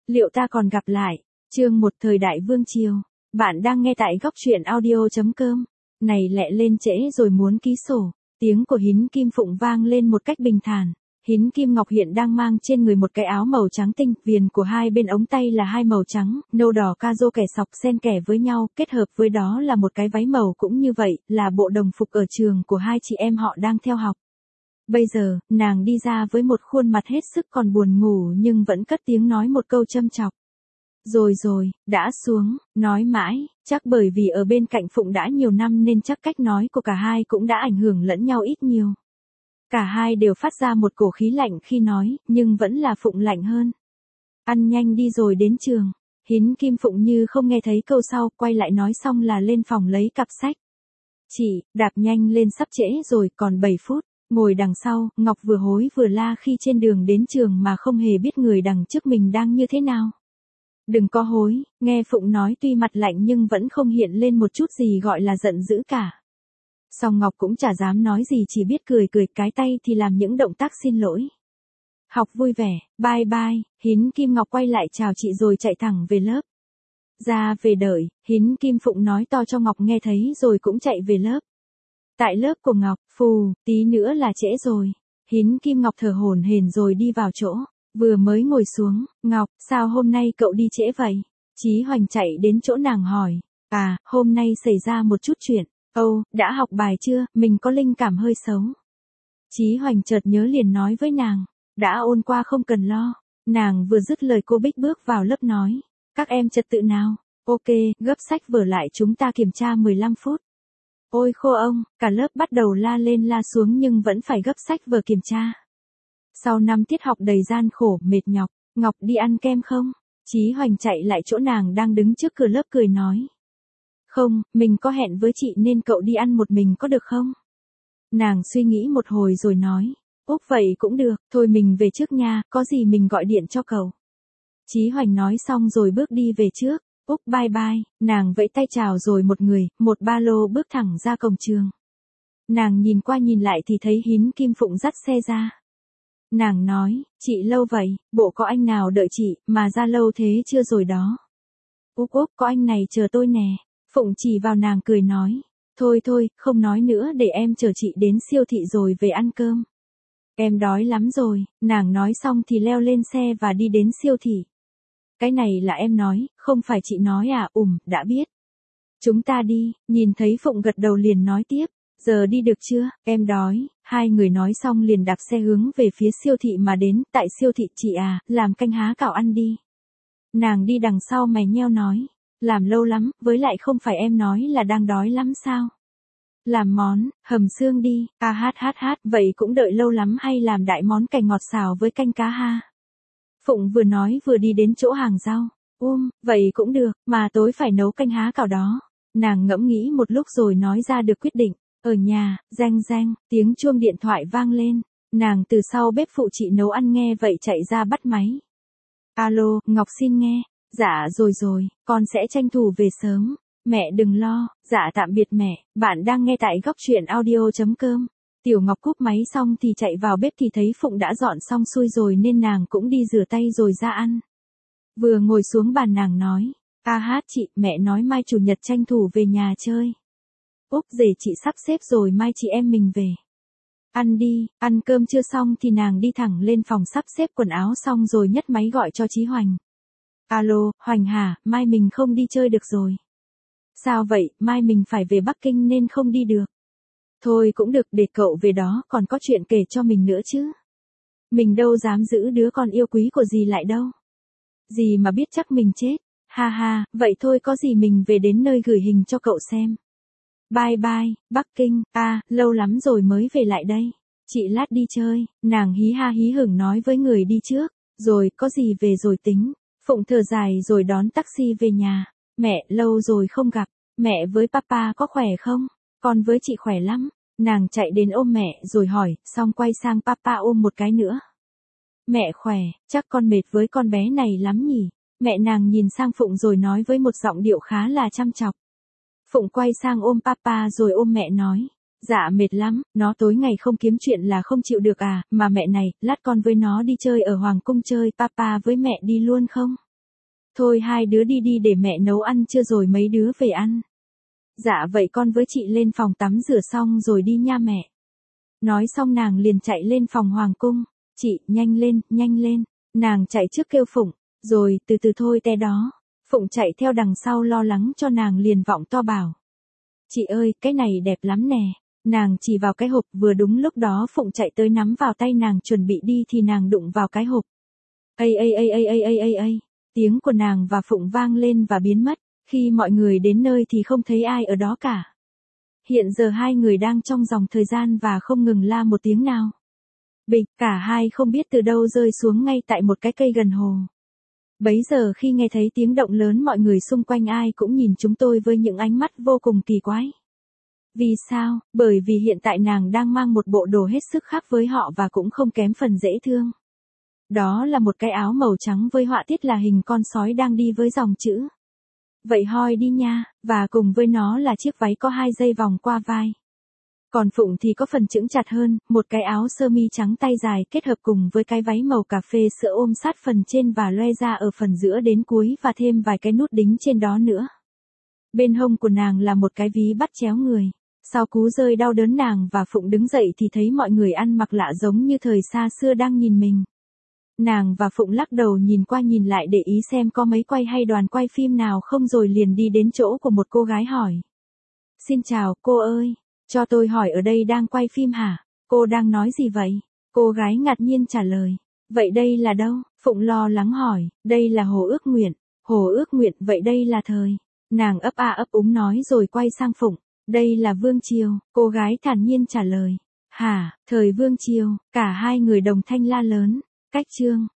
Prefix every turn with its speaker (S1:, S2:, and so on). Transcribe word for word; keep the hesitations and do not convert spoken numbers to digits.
S1: Liệu ta còn gặp lại? Chương một thời đại vương triều. Bạn đang nghe tại góc truyện audio chấm com. Này lẹ lên trễ rồi muốn ký sổ. Tiếng của Hín Kim Phụng vang lên một cách bình thản. Hín Kim Ngọc hiện đang mang trên người một cái áo màu trắng tinh, viền của hai bên ống tay là hai màu trắng, nâu đỏ ca rô kẻ sọc xen kẽ với nhau, kết hợp với đó là một cái váy màu cũng như vậy, là bộ đồng phục ở trường của hai chị em họ đang theo học. Bây giờ, nàng đi ra với một khuôn mặt hết sức còn buồn ngủ nhưng vẫn cất tiếng nói một câu châm chọc. Rồi rồi, đã xuống, nói mãi, chắc bởi vì ở bên cạnh Phụng đã nhiều năm nên chắc cách nói của cả hai cũng đã ảnh hưởng lẫn nhau ít nhiều. Cả hai đều phát ra một cổ khí lạnh khi nói, nhưng vẫn là Phụng lạnh hơn. Ăn nhanh đi rồi đến trường. Hín Kim Phụng như không nghe thấy câu sau, quay lại nói xong là lên phòng lấy cặp sách. Chị, đạp nhanh lên sắp trễ rồi, còn bảy phút. Ngồi đằng sau, Ngọc vừa hối vừa la khi trên đường đến trường mà không hề biết người đằng trước mình đang như thế nào. Đừng có hối, nghe Phụng nói tuy mặt lạnh nhưng vẫn không hiện lên một chút gì gọi là giận dữ cả. Song Ngọc cũng chả dám nói gì, chỉ biết cười cười, cái tay thì làm những động tác xin lỗi. Học vui vẻ, bye bye. Hín Kim Ngọc quay lại chào chị rồi chạy thẳng về lớp. Ra về đợi, Hín Kim Phụng nói to cho Ngọc nghe thấy rồi cũng chạy về lớp. Tại lớp của Ngọc, phù, tí nữa là trễ rồi. Hín Kim Ngọc thở hổn hển rồi đi vào chỗ. Vừa mới ngồi xuống, Ngọc, sao hôm nay cậu đi trễ vậy? Chí Hoành chạy đến chỗ nàng hỏi. À, hôm nay xảy ra một chút chuyện. Âu, đã học bài chưa, mình có linh cảm hơi xấu. Chí Hoành chợt nhớ liền nói với nàng. Đã ôn qua không cần lo. Nàng vừa dứt lời cô Bích bước vào lớp nói. Các em trật tự nào? Ok, gấp sách vở lại chúng ta kiểm tra mười lăm phút. Ôi khô ông, cả lớp bắt đầu la lên la xuống nhưng vẫn phải gấp sách vở kiểm tra. Sau năm tiết học đầy gian khổ, mệt nhọc, Ngọc đi ăn kem không? Chí Hoành chạy lại chỗ nàng đang đứng trước cửa lớp cười nói. Không, mình có hẹn với chị nên cậu đi ăn một mình có được không? Nàng suy nghĩ một hồi rồi nói. Úc vậy cũng được, thôi mình về trước nha, có gì mình gọi điện cho cậu. Chí Hoành nói xong rồi bước đi về trước. Úc bye bye, nàng vẫy tay chào rồi một người, một ba lô bước thẳng ra cổng trường. Nàng nhìn qua nhìn lại thì thấy Hín Kim Phụng dắt xe ra. Nàng nói, chị lâu vậy, bộ có anh nào đợi chị, mà ra lâu thế chưa rồi đó. Úc Úc có anh này chờ tôi nè. Phụng chỉ vào nàng cười nói. Thôi thôi, không nói nữa để em chờ chị đến siêu thị rồi về ăn cơm. Em đói lắm rồi, nàng nói xong thì leo lên xe và đi đến siêu thị. Cái này là em nói, không phải chị nói à, ủm, đã biết. Chúng ta đi, nhìn thấy Phụng gật đầu liền nói tiếp, giờ đi được chưa, em đói, hai người nói xong liền đạp xe hướng về phía siêu thị mà đến, tại siêu thị chị à, làm canh há cảo ăn đi. Nàng đi đằng sau mày nheo nói, làm lâu lắm, với lại không phải em nói là đang đói lắm sao. Làm món, hầm xương đi, à hát hát hát, vậy cũng đợi lâu lắm hay làm đại món canh ngọt xào với canh cá ha. Phụng vừa nói vừa đi đến chỗ hàng rau. Um, vậy cũng được, mà tối phải nấu canh há cảo đó. Nàng ngẫm nghĩ một lúc rồi nói ra được quyết định. Ở nhà, reng reng, tiếng chuông điện thoại vang lên. Nàng từ sau bếp phụ chị nấu ăn nghe vậy chạy ra bắt máy. Alo, Ngọc xin nghe. Dạ rồi rồi, con sẽ tranh thủ về sớm. Mẹ đừng lo, dạ tạm biệt mẹ, bạn đang nghe tại góc truyện audio chấm com. Tiểu Ngọc cúp máy xong thì chạy vào bếp thì thấy Phụng đã dọn xong xuôi rồi nên nàng cũng đi rửa tay rồi ra ăn. Vừa ngồi xuống bàn nàng nói, a hát chị, mẹ nói mai chủ nhật tranh thủ về nhà chơi. Úc dề chị sắp xếp rồi mai chị em mình về. Ăn đi, ăn cơm chưa xong thì nàng đi thẳng lên phòng sắp xếp quần áo xong rồi nhấc máy gọi cho Chí Hoành. Alo, Hoành hả, mai mình không đi chơi được rồi. Sao vậy, mai mình phải về Bắc Kinh nên không đi được. Thôi cũng được, để cậu về đó còn có chuyện kể cho mình nữa chứ. Mình đâu dám giữ đứa con yêu quý của dì lại đâu. Dì mà biết chắc mình chết. Ha ha, vậy thôi có gì mình về đến nơi gửi hình cho cậu xem. Bye bye, Bắc Kinh, à, lâu lắm rồi mới về lại đây. Chị lát đi chơi, nàng hí ha hí hửng nói với người đi trước. Rồi, có gì về rồi tính. Phụng thở dài rồi đón taxi về nhà. Mẹ, lâu rồi không gặp. Mẹ với papa có khỏe không? Con với chị khỏe lắm. Nàng chạy đến ôm mẹ rồi hỏi, xong quay sang papa ôm một cái nữa. Mẹ khỏe, chắc con mệt với con bé này lắm nhỉ. Mẹ nàng nhìn sang Phụng rồi nói với một giọng điệu khá là chăm chọc. Phụng quay sang ôm papa rồi ôm mẹ nói. Dạ mệt lắm, nó tối ngày không kiếm chuyện là không chịu được à, mà mẹ này, lát con với nó đi chơi ở Hoàng Cung chơi, papa với mẹ đi luôn không? Thôi hai đứa đi đi để mẹ nấu ăn trưa rồi mấy đứa về ăn. Dạ vậy con với chị lên phòng tắm rửa xong rồi đi nha mẹ. Nói xong nàng liền chạy lên phòng hoàng cung. Chị, nhanh lên, nhanh lên. Nàng chạy trước kêu Phụng, rồi từ từ thôi té đó. Phụng chạy theo đằng sau lo lắng cho nàng liền vọng to bảo. Chị ơi, cái này đẹp lắm nè. Nàng chỉ vào cái hộp, vừa đúng lúc đó Phụng chạy tới nắm vào tay nàng chuẩn bị đi thì nàng đụng vào cái hộp. Ây ây ây ây ây ây ây ây. Tiếng của nàng và Phụng vang lên và biến mất. Khi mọi người đến nơi thì không thấy ai ở đó cả. Hiện giờ hai người đang trong dòng thời gian và không ngừng la một tiếng nào. Bịch, cả hai không biết từ đâu rơi xuống ngay tại một cái cây gần hồ. Bấy giờ khi nghe thấy tiếng động lớn mọi người xung quanh ai cũng nhìn chúng tôi với những ánh mắt vô cùng kỳ quái. Vì sao? Bởi vì hiện tại nàng đang mang một bộ đồ hết sức khác với họ và cũng không kém phần dễ thương. Đó là một cái áo màu trắng với họa tiết là hình con sói đang đi với dòng chữ. Vậy hoi đi nha, và cùng với nó là chiếc váy có hai dây vòng qua vai. Còn Phụng thì có phần chững chặt hơn, một cái áo sơ mi trắng tay dài kết hợp cùng với cái váy màu cà phê sữa ôm sát phần trên và loe ra ở phần giữa đến cuối và thêm vài cái nút đính trên đó nữa. Bên hông của nàng là một cái ví bắt chéo người. Sau cú rơi đau đớn nàng và Phụng đứng dậy thì thấy mọi người ăn mặc lạ giống như thời xa xưa đang nhìn mình. Nàng và Phụng lắc đầu nhìn qua nhìn lại để ý xem có mấy quay hay đoàn quay phim nào không rồi liền đi đến chỗ của một cô gái hỏi. Xin chào, cô ơi, cho tôi hỏi ở đây đang quay phim hả? Cô đang nói gì vậy? Cô gái ngạc nhiên trả lời. Vậy đây là đâu? Phụng lo lắng hỏi. Đây là Hồ Ước Nguyện. Hồ Ước Nguyện, vậy đây là thời. Nàng ấp a ấp úng nói rồi quay sang Phụng. Đây là Vương Triều, cô gái thản nhiên trả lời. Hả, thời Vương Triều, cả hai người đồng thanh la lớn. Cách chương.